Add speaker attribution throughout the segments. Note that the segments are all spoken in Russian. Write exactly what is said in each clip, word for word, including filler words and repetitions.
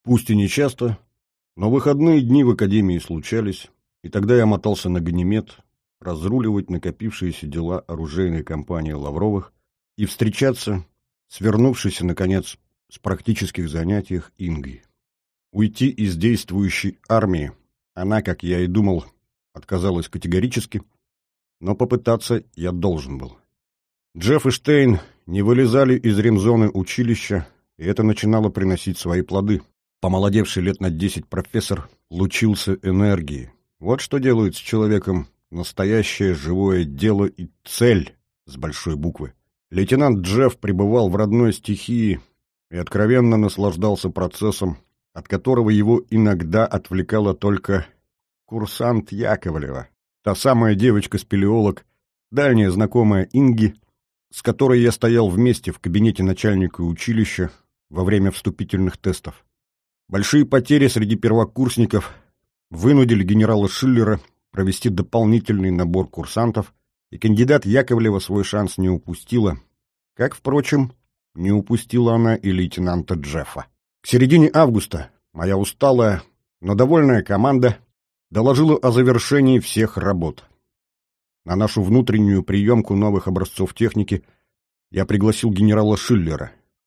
Speaker 1: Пусть и не часто, но выходные дни в академии случались, и тогда я мотался на Ганимед разруливать накопившиеся дела оружейной компании Лавровых и встречаться с вернувшейся, наконец, с практических занятиях Ингой. Уйти из действующей армии она, как я и думал, отказалась категорически, но попытаться я должен был. Джефф и Штейн не вылезали из ремзоны училища, и это начинало приносить свои плоды. Помолодевший лет на десять профессор лучился энергией. Вот что делает с человеком настоящее живое дело и цель с большой буквы. Лейтенант Джефф пребывал в родной стихии и откровенно наслаждался процессом, от которого его иногда отвлекала только курсант Яковлева, та самая девочка-спелеолог, дальняя знакомая Инги, с которой я стоял вместе в кабинете начальника училища во время вступительных тестов. Большие потери среди первокурсников вынудили генерала Шиллера провести дополнительный набор курсантов, и кандидат Яковлева свой шанс не упустила, как, впрочем, не упустила она и лейтенанта Джеффа. К середине августа моя усталая, но довольная команда доложила о завершении всех работ. На нашу внутреннюю приемку новых образцов техники я пригласил генерала Шиллера.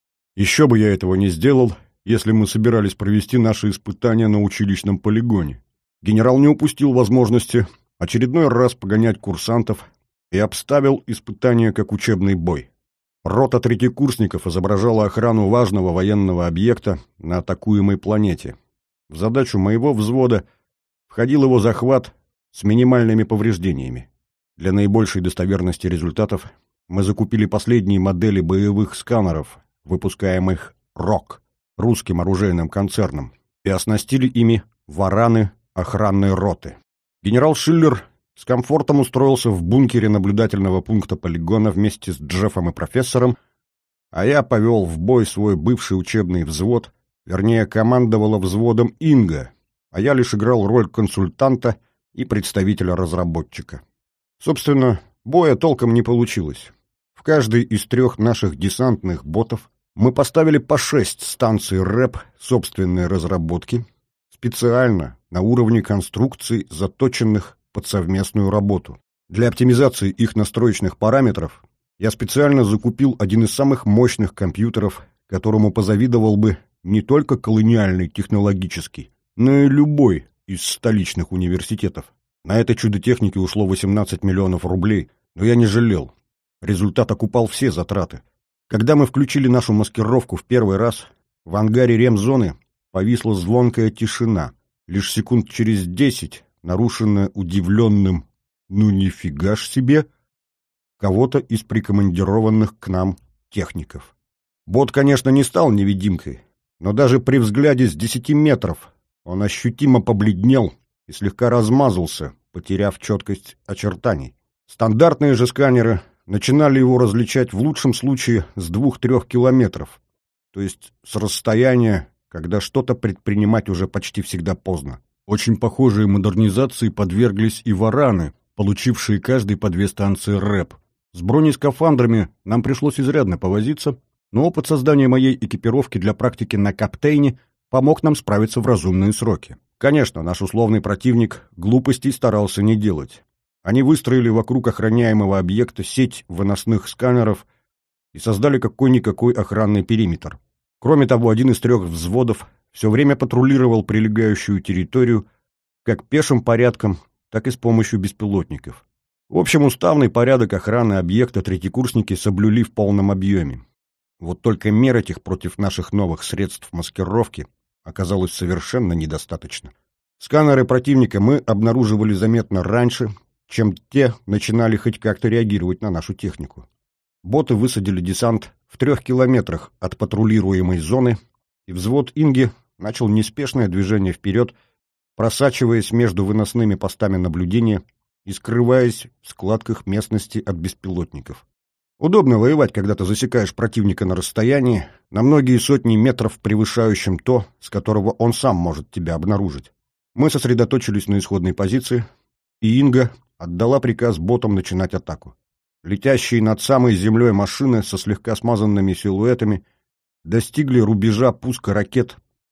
Speaker 1: Еще бы я этого не сделал, если мы собирались провести наши испытания на училищном полигоне. Генерал не упустил возможности очередной раз погонять курсантов и обставил испытания как учебный бой. Рота третьекурсников изображала охрану важного военного объекта на атакуемой планете. В задачу моего взвода входил его захват с минимальными повреждениями. Для наибольшей достоверности результатов мы закупили последние модели боевых сканеров, выпускаемых РОК, русским оружейным концерном, и оснастили ими вараны охранной роты. Генерал Шиллер с комфортом устроился в бункере наблюдательного пункта полигона вместе с Джеффом и профессором, а я повел в бой свой бывший учебный взвод, вернее, командовала взводом Инга, а я лишь играл роль консультанта и представителя разработчика. Собственно, боя толком не получилось. В каждой из трех наших десантных ботов мы поставили по шесть станций рэп собственной разработки, специально на уровне конструкций, заточенных под совместную работу. Для оптимизации их настроечных параметров я специально закупил один из самых мощных компьютеров, которому позавидовал бы не только колониальный технологический, но и любой из столичных университетов. На это чудо техники ушло восемнадцать миллионов рублей, но я не жалел. Результат окупал все затраты. Когда мы включили нашу маскировку в первый раз, в ангаре ремзоны повисла звонкая тишина, лишь секунд через десять, нарушенная удивленным «ну нифига ж себе» кого-то из прикомандированных к нам техников. Бот, конечно, не стал невидимкой, но даже при взгляде с десяти метров он ощутимо побледнел и слегка размазался, потеряв четкость очертаний. Стандартные же сканеры начинали его различать в лучшем случае с двух-трех километров, то есть с расстояния, когда что-то предпринимать уже почти всегда поздно. Очень похожие модернизации подверглись и вараны, получившие каждый по две станции рэп. С бронескафандрами нам пришлось изрядно повозиться, но опыт создания моей экипировки для практики на Каптейне помог нам справиться в разумные сроки. Конечно, наш условный противник глупостей старался не делать. Они выстроили вокруг охраняемого объекта сеть выносных сканеров и создали какой-никакой охранный периметр. Кроме того, один из трех взводов все время патрулировал прилегающую территорию как пешим порядком, так и с помощью беспилотников. В общем, уставный порядок охраны объекта третьекурсники соблюли в полном объеме. Вот только мер этих против наших новых средств маскировки оказалось совершенно недостаточно. Сканеры противника мы обнаруживали заметно раньше, чем те начинали хоть как-то реагировать на нашу технику. Боты высадили десант в трех километрах от патрулируемой зоны, и взвод Инги начал неспешное движение вперед, просачиваясь между выносными постами наблюдения и скрываясь в складках местности от беспилотников. Удобно воевать, когда ты засекаешь противника на расстоянии, на многие сотни метров превышающем то, с которого он сам может тебя обнаружить. Мы сосредоточились на исходной позиции, и Инга отдала приказ ботам начинать атаку. Летящие над самой землей машины со слегка смазанными силуэтами достигли рубежа пуска ракет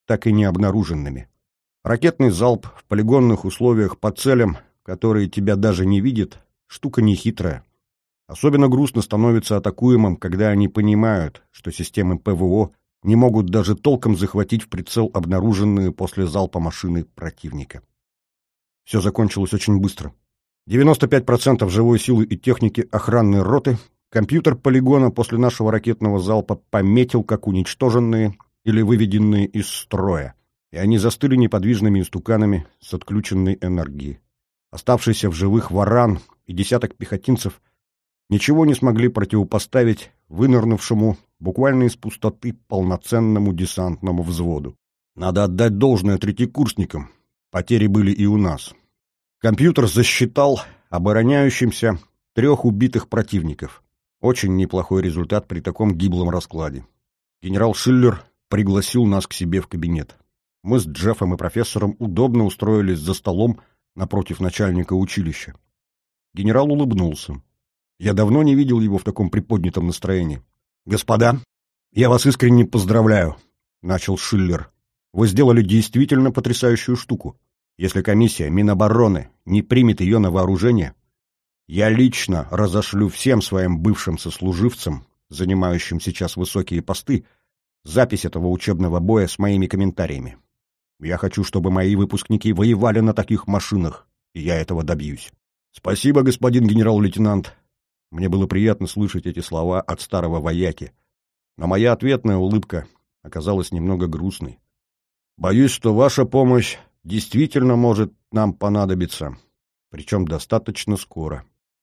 Speaker 1: так и не обнаруженными. Ракетный залп в полигонных условиях по целям, которые тебя даже не видят, штука нехитрая. Особенно грустно становится атакуемым, когда они понимают, что системы ПВО не могут даже толком захватить в прицел обнаруженные после залпа машины противника. Все закончилось очень быстро. девяносто пять процентов живой силы и техники охранной роты компьютер полигона после нашего ракетного залпа пометил как уничтоженные или выведенные из строя, и они застыли неподвижными истуканами с отключенной энергией. Оставшийся в живых варан и десяток пехотинцев ничего не смогли противопоставить вынырнувшему буквально из пустоты полноценному десантному взводу. Надо отдать должное третьекурсникам. Потери были и у нас. Компьютер засчитал обороняющимся трех убитых противников. Очень неплохой результат при таком гиблом раскладе. Генерал Шиллер пригласил нас к себе в кабинет. Мы с Джеффом и профессором удобно устроились за столом напротив начальника училища. Генерал улыбнулся. Я давно не видел его в таком приподнятом настроении. «Господа, я вас искренне поздравляю», — начал Шиллер. «Вы сделали действительно потрясающую штуку. Если комиссия Минобороны не примет ее на вооружение, я лично разошлю всем своим бывшим сослуживцам, занимающим сейчас высокие посты, запись этого учебного боя с моими комментариями. Я хочу, чтобы мои выпускники воевали на таких машинах, и я этого добьюсь». «Спасибо, господин генерал-лейтенант». Мне было приятно слышать эти слова от старого вояки, но моя ответная улыбка оказалась немного грустной. «Боюсь, что ваша помощь действительно может нам понадобиться, причем достаточно скоро».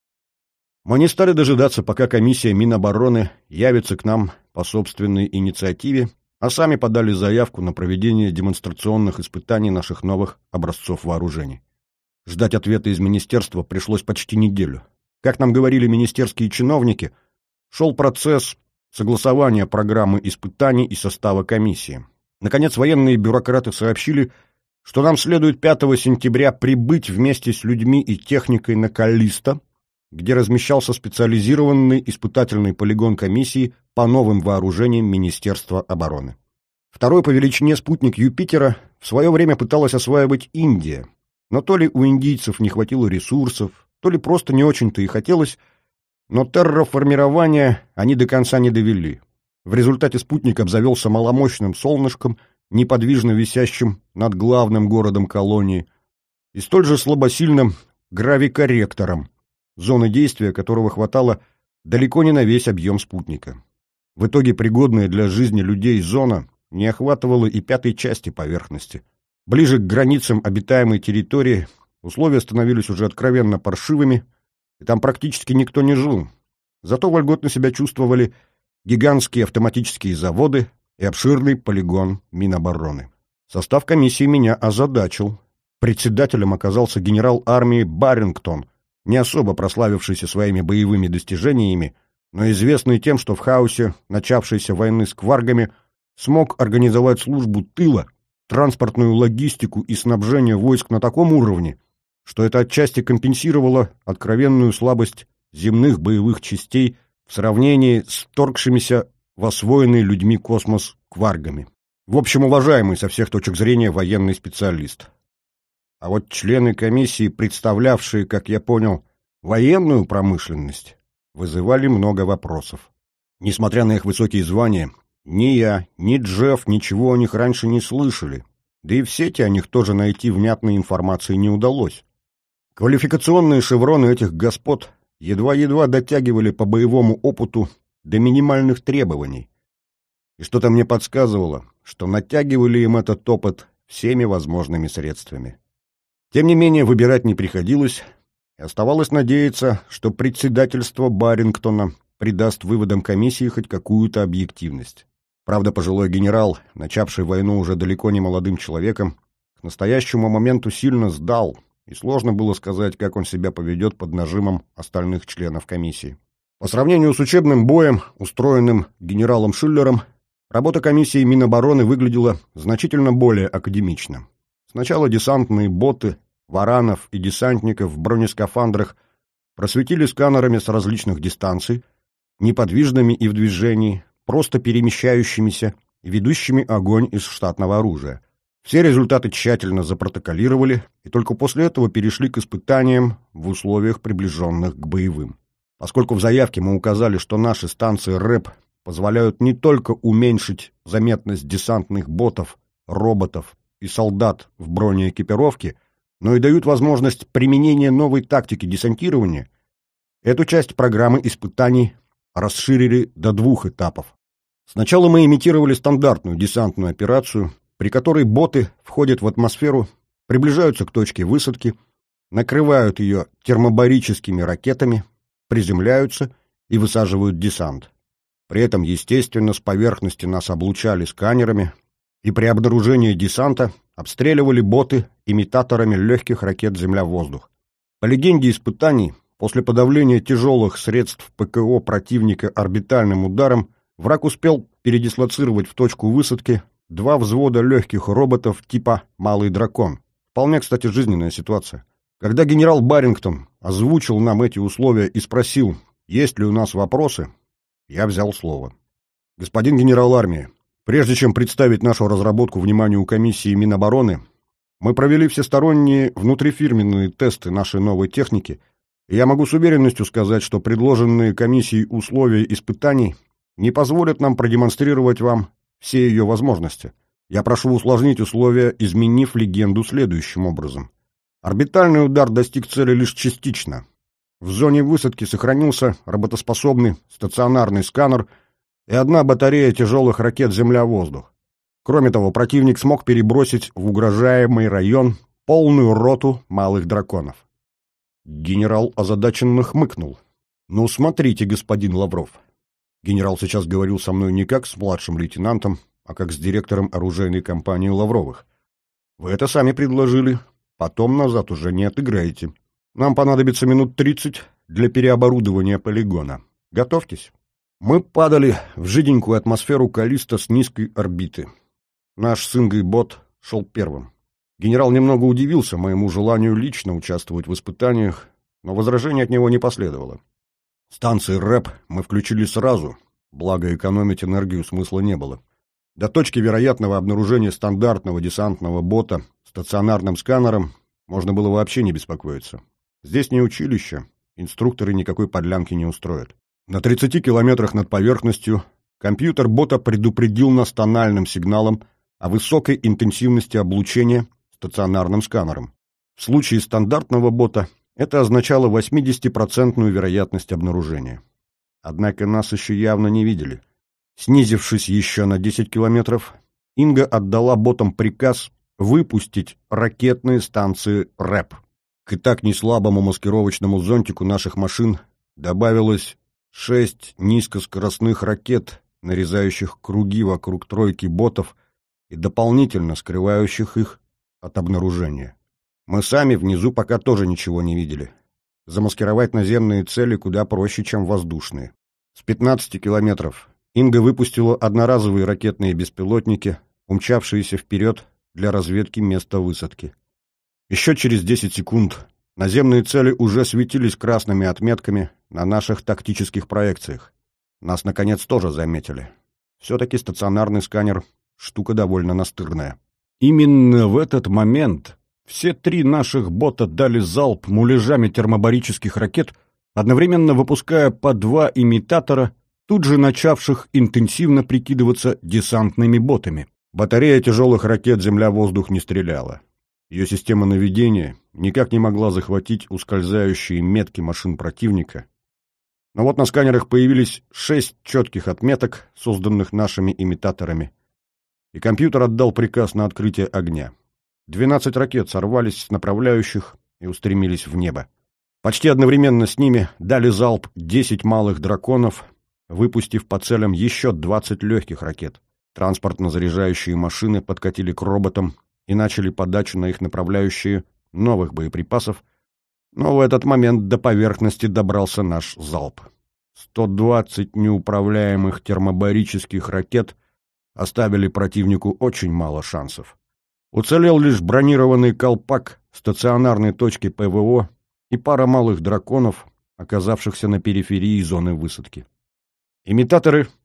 Speaker 1: Мы не стали дожидаться, пока комиссия Минобороны явится к нам по собственной инициативе, а сами подали заявку на проведение демонстрационных испытаний наших новых образцов вооружений. Ждать ответа из министерства пришлось почти неделю. Как нам говорили министерские чиновники, шел процесс согласования программы испытаний и состава комиссии. Наконец, военные бюрократы сообщили, что нам следует пятого сентября прибыть вместе с людьми и техникой на Каллисто, где размещался специализированный испытательный полигон комиссии по новым вооружениям Министерства обороны. Второй по величине спутник Юпитера в свое время пыталась осваивать Индия, но то ли у индийцев не хватило ресурсов, то ли просто не очень-то и хотелось, но терраформирование они до конца не довели. В результате спутник обзавелся маломощным солнышком, неподвижно висящим над главным городом колонии, и столь же слабосильным гравикорректором, зоны действия которого хватало далеко не на весь объем спутника. В итоге пригодная для жизни людей зона не охватывала и пятой части поверхности. Ближе к границам обитаемой территории условия становились уже откровенно паршивыми, и там практически никто не жил. Зато вольготно себя чувствовали гигантские автоматические заводы и обширный полигон Минобороны. Состав комиссии меня озадачил. Председателем оказался генерал армии Барингтон, не особо прославившийся своими боевыми достижениями, но известный тем, что в хаосе начавшейся войны с кваргами смог организовать службу тыла, транспортную логистику и снабжение войск на таком уровне, что это отчасти компенсировало откровенную слабость земных боевых частей в сравнении с вторгшимися в освоенный людьми космос кваргами. В общем, уважаемый со всех точек зрения военный специалист. А вот члены комиссии, представлявшие, как я понял, военную промышленность, вызывали много вопросов. Несмотря на их высокие звания, ни я, ни Джефф ничего о них раньше не слышали, да и в сети о них тоже найти внятной информации не удалось. Квалификационные шевроны этих господ едва-едва дотягивали по боевому опыту до минимальных требований. И что-то мне подсказывало, что натягивали им этот опыт всеми возможными средствами. Тем не менее, выбирать не приходилось, и оставалось надеяться, что председательство Барингтона придаст выводам комиссии хоть какую-то объективность. Правда, пожилой генерал, начавший войну уже далеко не молодым человеком, к настоящему моменту сильно сдал, и сложно было сказать, как он себя поведет под нажимом остальных членов комиссии. По сравнению с учебным боем, устроенным генералом Шиллером, работа комиссии Минобороны выглядела значительно более академично. Сначала десантные боты, варанов и десантников в бронескафандрах просветили сканерами с различных дистанций, неподвижными и в движении, просто перемещающимися и ведущими огонь из штатного оружия. Все результаты тщательно запротоколировали и только после этого перешли к испытаниям в условиях, приближенных к боевым. Поскольку в заявке мы указали, что наши станции РЭП позволяют не только уменьшить заметность десантных ботов, роботов и солдат в бронеэкипировке, но и дают возможность применения новой тактики десантирования, эту часть программы испытаний расширили до двух этапов. Сначала мы имитировали стандартную десантную операцию, при которой боты входят в атмосферу, приближаются к точке высадки, накрывают ее термобарическими ракетами, приземляются и высаживают десант. При этом, естественно, с поверхности нас облучали сканерами, и при обнаружении десанта обстреливали боты имитаторами легких ракет «Земля-воздух». По легенде испытаний, после подавления тяжелых средств ПКО противника орбитальным ударом, враг успел передислоцировать в точку высадки два взвода легких роботов типа «Малый дракон». Вполне, кстати, жизненная ситуация. Когда генерал Барингтон озвучил нам эти условия и спросил, есть ли у нас вопросы, я взял слово. Господин генерал армии, прежде чем представить нашу разработку вниманию комиссии Минобороны, мы провели всесторонние внутрифирменные тесты нашей новой техники, и я могу с уверенностью сказать, что предложенные комиссией условия испытаний не позволят нам продемонстрировать вам все ее возможности. Я прошу усложнить условия, изменив легенду следующим образом. Орбитальный удар достиг цели лишь частично. В зоне высадки сохранился работоспособный стационарный сканер и одна батарея тяжелых ракет «Земля-воздух». Кроме того, противник смог перебросить в угрожаемый район полную роту малых драконов. Генерал озадаченно хмыкнул. «Ну, смотрите, господин Лавров». Генерал сейчас говорил со мной не как с младшим лейтенантом, а как с директором оружейной компании Лавровых. «Вы это сами предложили, потом назад уже не отыграете. Нам понадобится минут тридцать для переоборудования полигона. Готовьтесь». Мы падали в жиденькую атмосферу Каллисто с низкой орбиты. Наш с Ингой бот шел первым. Генерал немного удивился моему желанию лично участвовать в испытаниях, но возражений от него не последовало. Станции РЭП мы включили сразу, благо экономить энергию смысла не было. До точки вероятного обнаружения стандартного десантного бота стационарным сканером можно было вообще не беспокоиться. Здесь не училище, инструкторы никакой подлянки не устроят. На тридцати километрах над поверхностью компьютер бота предупредил нас тональным сигналом о высокой интенсивности облучения стационарным сканером. В случае стандартного бота это означало восьмидесятипроцентную вероятность обнаружения. Однако нас еще явно не видели. Снизившись еще на десять километров, Инга отдала ботам приказ выпустить ракетные станции РЭП. К и так неслабому маскировочному зонтику наших машин добавилось шесть низкоскоростных ракет, нарезающих круги вокруг тройки ботов и дополнительно скрывающих их от обнаружения. Мы сами внизу пока тоже ничего не видели. Замаскировать наземные цели куда проще, чем воздушные. С пятнадцати километров Инга выпустила одноразовые ракетные беспилотники, умчавшиеся вперед для разведки места высадки. Еще через десять секунд наземные цели уже светились красными отметками на наших тактических проекциях. Нас, наконец, тоже заметили. Все-таки стационарный сканер — штука довольно настырная. Именно в этот момент все три наших бота дали залп муляжами термобарических ракет, одновременно выпуская по два имитатора, тут же начавших интенсивно прикидываться десантными ботами. Батарея тяжелых ракет «Земля-воздух» не стреляла. Ее система наведения никак не могла захватить ускользающие метки машин противника. Но вот на сканерах появились шесть четких отметок, созданных нашими имитаторами, и компьютер отдал приказ на открытие огня. Двенадцать ракет сорвались с направляющих и устремились в небо. Почти одновременно с ними дали залп десять малых драконов, выпустив по целям еще двадцать легких ракет. Транспортно-заряжающие машины подкатили к роботам и начали подачу на их направляющие новых боеприпасов, но в этот момент до поверхности добрался наш залп. сто двадцать неуправляемых термобарических ракет оставили противнику очень мало шансов. Уцелел лишь бронированный колпак стационарной точки ПВО и пара малых драконов, оказавшихся на периферии зоны высадки. Имитаторы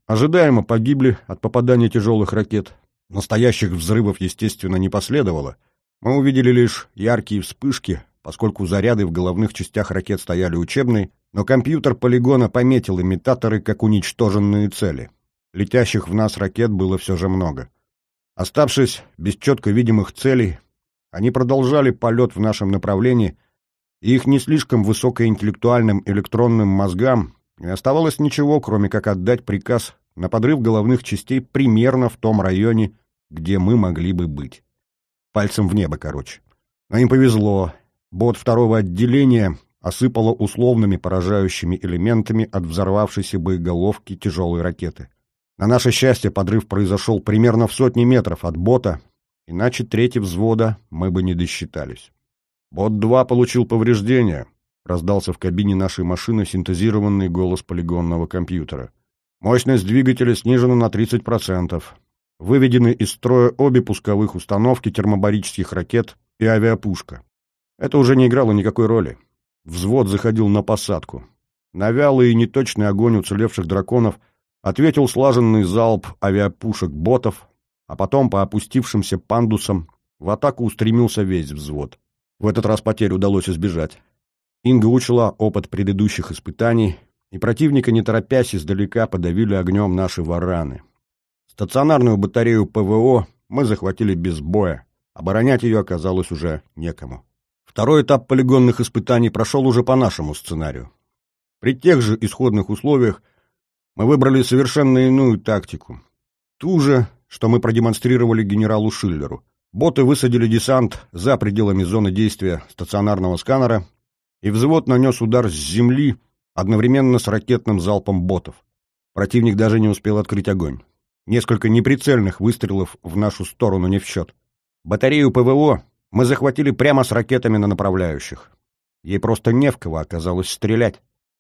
Speaker 1: ожидаемо погибли от попадания тяжелых ракет. Настоящих взрывов, естественно, не последовало. Мы увидели лишь яркие вспышки, поскольку заряды в головных частях ракет стояли учебные, но компьютер полигона пометил имитаторы как уничтоженные цели. Летящих в нас ракет было все же много. Оставшись без четко видимых целей, они продолжали полет в нашем направлении, и их не слишком высокоинтеллектуальным электронным мозгам не оставалось ничего, кроме как отдать приказ на подрыв головных частей примерно в том районе, где мы могли бы быть. Пальцем в небо, короче. Но им повезло. Бот второго отделения осыпало условными поражающими элементами от взорвавшейся боеголовки тяжелой ракеты. На наше счастье, подрыв произошел примерно в сотни метров от бота, иначе трети взвода мы бы не досчитались. «Бот два получил повреждения», — раздался в кабине нашей машины синтезированный голос полигонного компьютера. «Мощность двигателя снижена на тридцать процентов. Выведены из строя обе пусковых установки термобарических ракет и авиапушка». Это уже не играло никакой роли. Взвод заходил на посадку. На вялый и неточный огонь уцелевших драконов ответил слаженный залп авиапушек ботов, а потом по опустившимся пандусам в атаку устремился весь взвод. В этот раз потерь удалось избежать. Инга учла опыт предыдущих испытаний, и противника, не торопясь, издалека подавили огнем наши вараны. Стационарную батарею ПВО мы захватили без боя, оборонять ее оказалось уже некому. Второй этап полигонных испытаний прошел уже по нашему сценарию. При тех же исходных условиях мы выбрали совершенно иную тактику. Ту же, что мы продемонстрировали генералу Шиллеру. Боты высадили десант за пределами зоны действия стационарного сканера, и взвод нанес удар с земли одновременно с ракетным залпом ботов. Противник даже не успел открыть огонь. Несколько неприцельных выстрелов в нашу сторону не в счет. Батарею ПВО мы захватили прямо с ракетами на направляющих. Ей просто не в кого оказалось стрелять.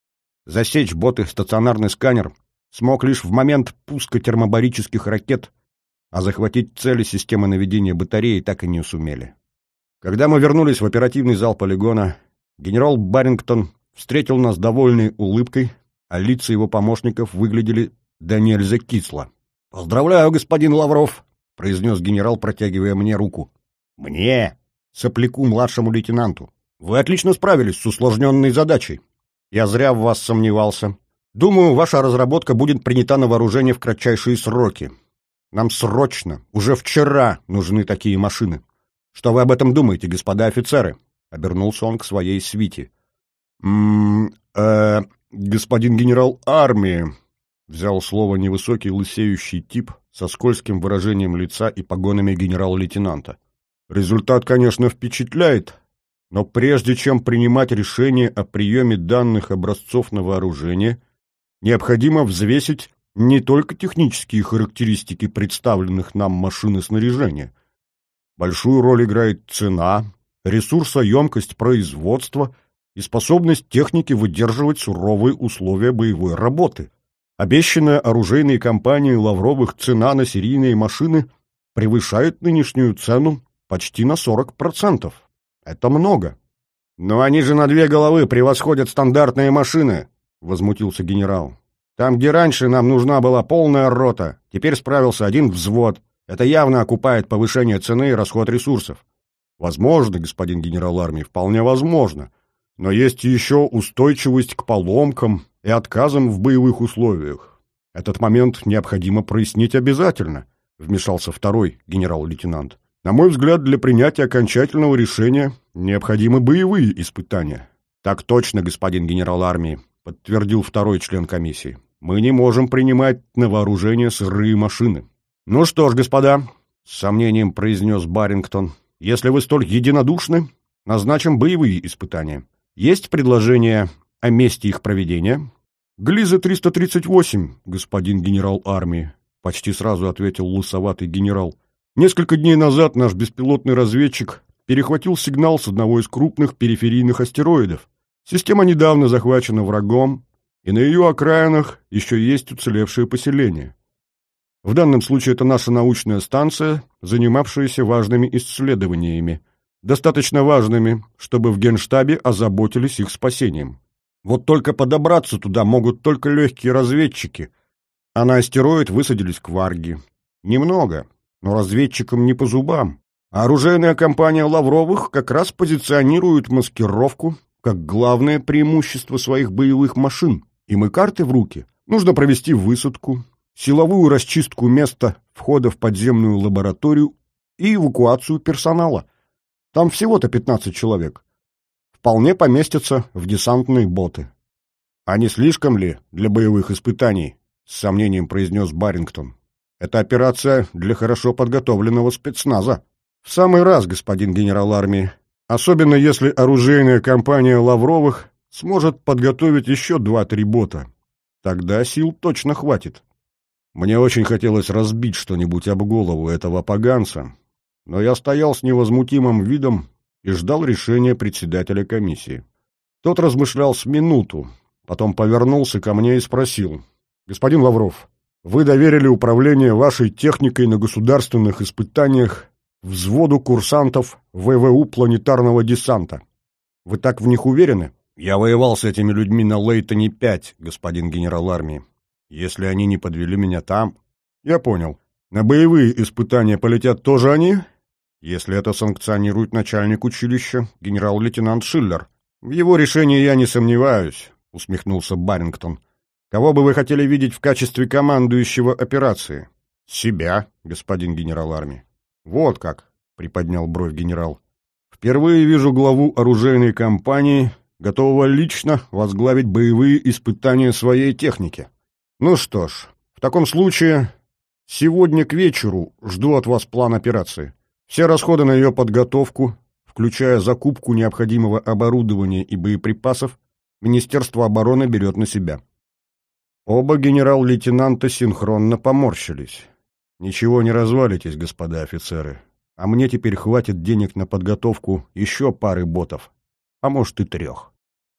Speaker 1: Засечь боты стационарный сканер смог лишь в момент пуска термобарических ракет, а захватить цели системы наведения батареи так и не сумели. Когда мы вернулись в оперативный зал полигона, генерал Барингтон встретил нас довольной улыбкой, а лица его помощников выглядели да нельзя кисло. «Поздравляю, господин Лавров!» — произнес генерал, протягивая мне руку. «Мне, сопляку младшему лейтенанту. Вы отлично справились с усложненной задачей. Я зря в вас сомневался. Думаю, ваша разработка будет принята на вооружение в кратчайшие сроки. Нам срочно, уже вчера, нужны такие машины. Что вы об этом думаете, господа офицеры?» Обернулся он к своей свите. «М-м, э, господин генерал армии», — взял слово невысокий лысеющий тип со скользким выражением лица и погонами генерал-лейтенанта. «Результат, конечно, впечатляет, но прежде чем принимать решение о приеме данных образцов на вооружение, необходимо взвесить не только технические характеристики представленных нам машин и снаряжения. Большую роль играет цена, ресурсоемкость производства и способность техники выдерживать суровые условия боевой работы. Обещанная оружейной компанией Лавровых цена на серийные машины превышает нынешнюю цену почти на сорок процентов. Это много». «Но они же на две головы превосходят стандартные машины», — возмутился генерал. «Там, где раньше нам нужна была полная рота, теперь справился один взвод. Это явно окупает повышение цены и расход ресурсов». «Возможно, господин генерал армии, вполне возможно. Но есть еще устойчивость к поломкам и отказам в боевых условиях. Этот момент необходимо прояснить обязательно», — вмешался второй генерал-лейтенант. «На мой взгляд, для принятия окончательного решения необходимы боевые испытания». «Так точно, господин генерал армии», — подтвердил второй член комиссии. «Мы не можем принимать на вооружение сырые машины». «Ну что ж, господа», — с сомнением произнес Барингтон, — «если вы столь единодушны, назначим боевые испытания. Есть предложение о месте их проведения?» «Глиза триста тридцать восемь, господин генерал армии», — почти сразу ответил лысоватый генерал. «Несколько дней назад наш беспилотный разведчик перехватил сигнал с одного из крупных периферийных астероидов. Система недавно захвачена врагом, и на ее окраинах еще есть уцелевшие поселения. В данном случае это наша научная станция, занимавшаяся важными исследованиями, достаточно важными, чтобы в Генштабе озаботились их спасением. Вот только подобраться туда могут только легкие разведчики, а на астероид высадились кварги. Немного, но разведчикам не по зубам. А оружейная компания Лавровых как раз позиционирует маскировку как главное преимущество своих боевых машин. Им и карты в руки. Нужно провести высадку, силовую расчистку места входа в подземную лабораторию и эвакуацию персонала. Там всего-то пятнадцать человек. Вполне поместятся в десантные боты. «А не слишком ли для боевых испытаний?» — с сомнением произнес Барингтон. «Это операция для хорошо подготовленного спецназа». «В самый раз, господин генерал армии. Особенно если оружейная компания Лавровых сможет подготовить еще два-три бота. Тогда сил точно хватит». Мне очень хотелось разбить что-нибудь об голову этого поганца, но я стоял с невозмутимым видом и ждал решения председателя комиссии. Тот размышлял с минуту, потом повернулся ко мне и спросил: «Господин Лавров, вы доверили управление вашей техникой на государственных испытаниях взводу курсантов ВВУ планетарного десанта. Вы так в них уверены?» «Я воевал с этими людьми на Лейтоне пять, господин генерал армии. Если они не подвели меня там...» «Я понял. На боевые испытания полетят тоже они?» «Если это санкционирует начальник училища, генерал-лейтенант Шиллер». «В его решении я не сомневаюсь», — усмехнулся Барингтон. «Кого бы вы хотели видеть в качестве командующего операции?» «Себя, господин генерал армии». «Вот как», — приподнял бровь генерал. «Впервые вижу главу оружейной компании, готового лично возглавить боевые испытания своей техники. Ну что ж, в таком случае сегодня к вечеру жду от вас план операции. Все расходы на ее подготовку, включая закупку необходимого оборудования и боеприпасов, Министерство обороны берет на себя». Оба генерал-лейтенанта синхронно поморщились. «Ничего не развалитесь, господа офицеры. А мне теперь хватит денег на подготовку еще пары ботов, а может и трех».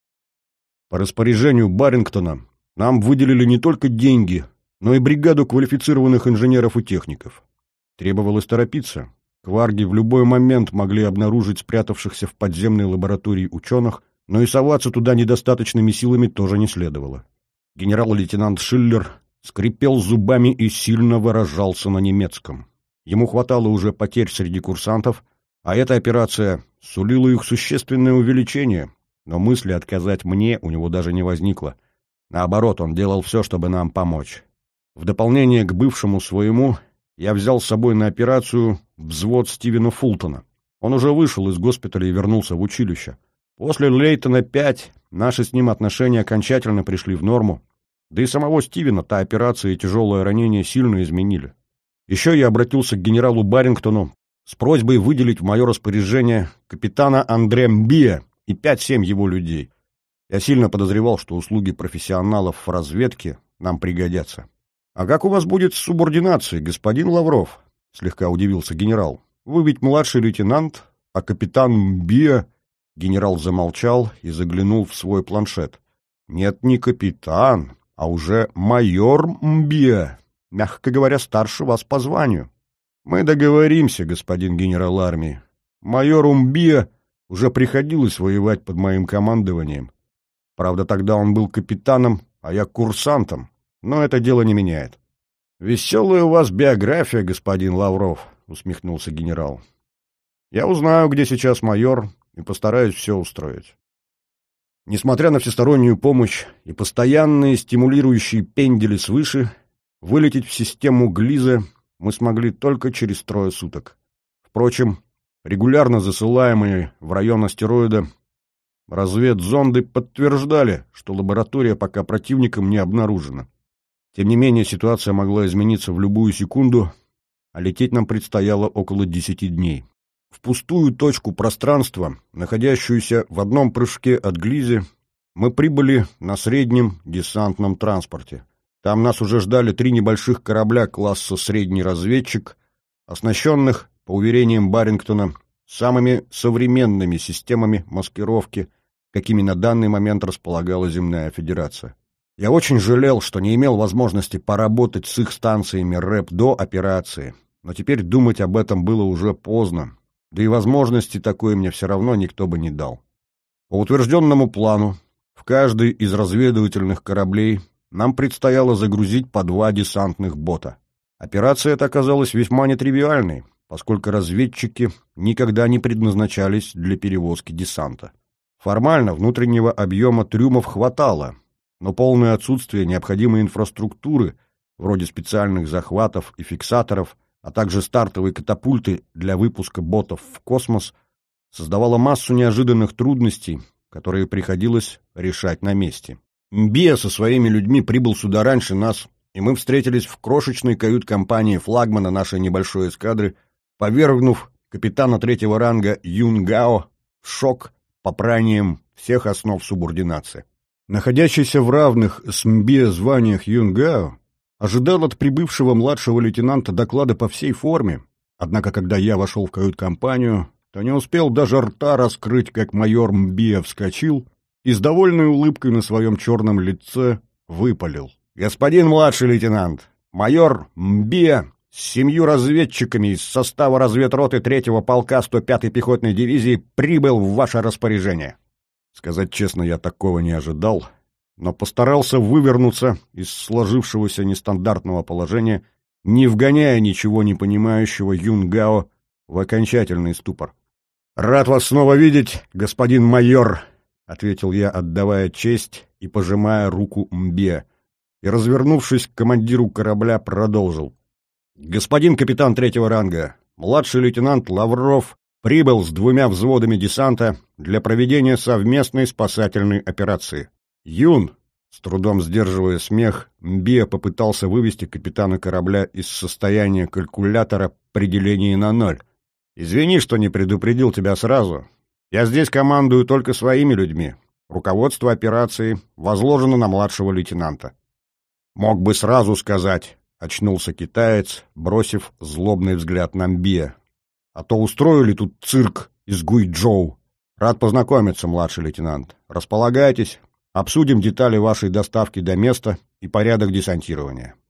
Speaker 1: По распоряжению Барингтона нам выделили не только деньги, но и бригаду квалифицированных инженеров и техников. Требовалось торопиться. Кварги в любой момент могли обнаружить спрятавшихся в подземной лаборатории ученых, но и соваться туда недостаточными силами тоже не следовало. Генерал-лейтенант Шиллер скрипел зубами и сильно выражался на немецком. Ему хватало уже потерь среди курсантов, а эта операция сулила их существенное увеличение, но мысли отказать мне у него даже не возникло. Наоборот, он делал все, чтобы нам помочь. В дополнение к бывшему своему я взял с собой на операцию взвод Стивена Фултона. Он уже вышел из госпиталя и вернулся в училище. После Лейтона пять наши с ним отношения окончательно пришли в норму, да и самого Стивена та операция и тяжелое ранение сильно изменили. Еще я обратился к генералу Барингтону с просьбой выделить в мое распоряжение капитана Андре Мбия и пять-семь его людей. Я сильно подозревал, что услуги профессионалов в разведке нам пригодятся. «А как у вас будет с субординацией, господин Лавров?» — слегка удивился генерал. «Вы ведь младший лейтенант, а капитан Мбия...» Генерал замолчал и заглянул в свой планшет. «Нет, не капитан, а уже майор Мбия, мягко говоря, старше вас по званию». «Мы договоримся, господин генерал армии. Майору Мбия уже приходилось воевать под моим командованием. Правда, тогда он был капитаном, а я курсантом, но это дело не меняет». «Веселая у вас биография, господин Лавров», — усмехнулся генерал. «Я узнаю, где сейчас майор, и постараюсь все устроить». Несмотря на всестороннюю помощь и постоянные стимулирующие пендели свыше, вылететь в систему Глиза мы смогли только через трое суток. Впрочем, регулярно засылаемые в район астероида разведзонды подтверждали, что лаборатория пока противником не обнаружена. Тем не менее, ситуация могла измениться в любую секунду, а лететь нам предстояло около десяти дней. В пустую точку пространства, находящуюся в одном прыжке от Глизи, мы прибыли на среднем десантном транспорте. Там нас уже ждали три небольших корабля класса «Средний разведчик», оснащенных, по уверениям Барингтона, самыми современными системами маскировки, какими на данный момент располагала Земная Федерация. Я очень жалел, что не имел возможности поработать с их станциями РЭП до операции, но теперь думать об этом было уже поздно, да и возможности такой мне все равно никто бы не дал. По утвержденному плану, в каждый из разведывательных кораблей нам предстояло загрузить по два десантных бота. Операция эта оказалась весьма нетривиальной, поскольку разведчики никогда не предназначались для перевозки десанта. Формально внутреннего объема трюмов хватало, но полное отсутствие необходимой инфраструктуры, вроде специальных захватов и фиксаторов, а также стартовой катапульты для выпуска ботов в космос, создавало массу неожиданных трудностей, которые приходилось решать на месте. Мбия со своими людьми прибыл сюда раньше нас, и мы встретились в крошечной кают-компании флагмана нашей небольшой эскадры, повергнув капитана третьего ранга Юн Гао в шок попранием всех основ субординации. Находящийся в равных с Мбия званиях Юн Гао ожидал от прибывшего младшего лейтенанта доклада по всей форме, однако когда я вошел в кают-компанию, то не успел даже рта раскрыть, как майор Мбия вскочил и с довольной улыбкой на своем черном лице выпалил: «Господин младший лейтенант, майор Мбия с семью разведчиками из состава разведроты третьего полка сто пятой пехотной дивизии прибыл в ваше распоряжение». Сказать честно, я такого не ожидал, но постарался вывернуться из сложившегося нестандартного положения, не вгоняя ничего не понимающего Юн Гао в окончательный ступор. «Рад вас снова видеть, господин майор», — ответил я, отдавая честь и пожимая руку Мбе, и, развернувшись к командиру корабля, продолжил. «Господин капитан третьего ранга, младший лейтенант Лавров прибыл с двумя взводами десанта для проведения совместной спасательной операции. Юн», с трудом сдерживая смех, Мбе попытался вывести капитана корабля из состояния калькулятора при делении на ноль. «Извини, что не предупредил тебя сразу. Я здесь командую только своими людьми. Руководство операции возложено на младшего лейтенанта». «Мог бы сразу сказать», — очнулся китаец, бросив злобный взгляд на Мбе. «А то устроили тут цирк из Гуйчжоу. Рад познакомиться, младший лейтенант. Располагайтесь, обсудим детали вашей доставки до места и порядок десантирования».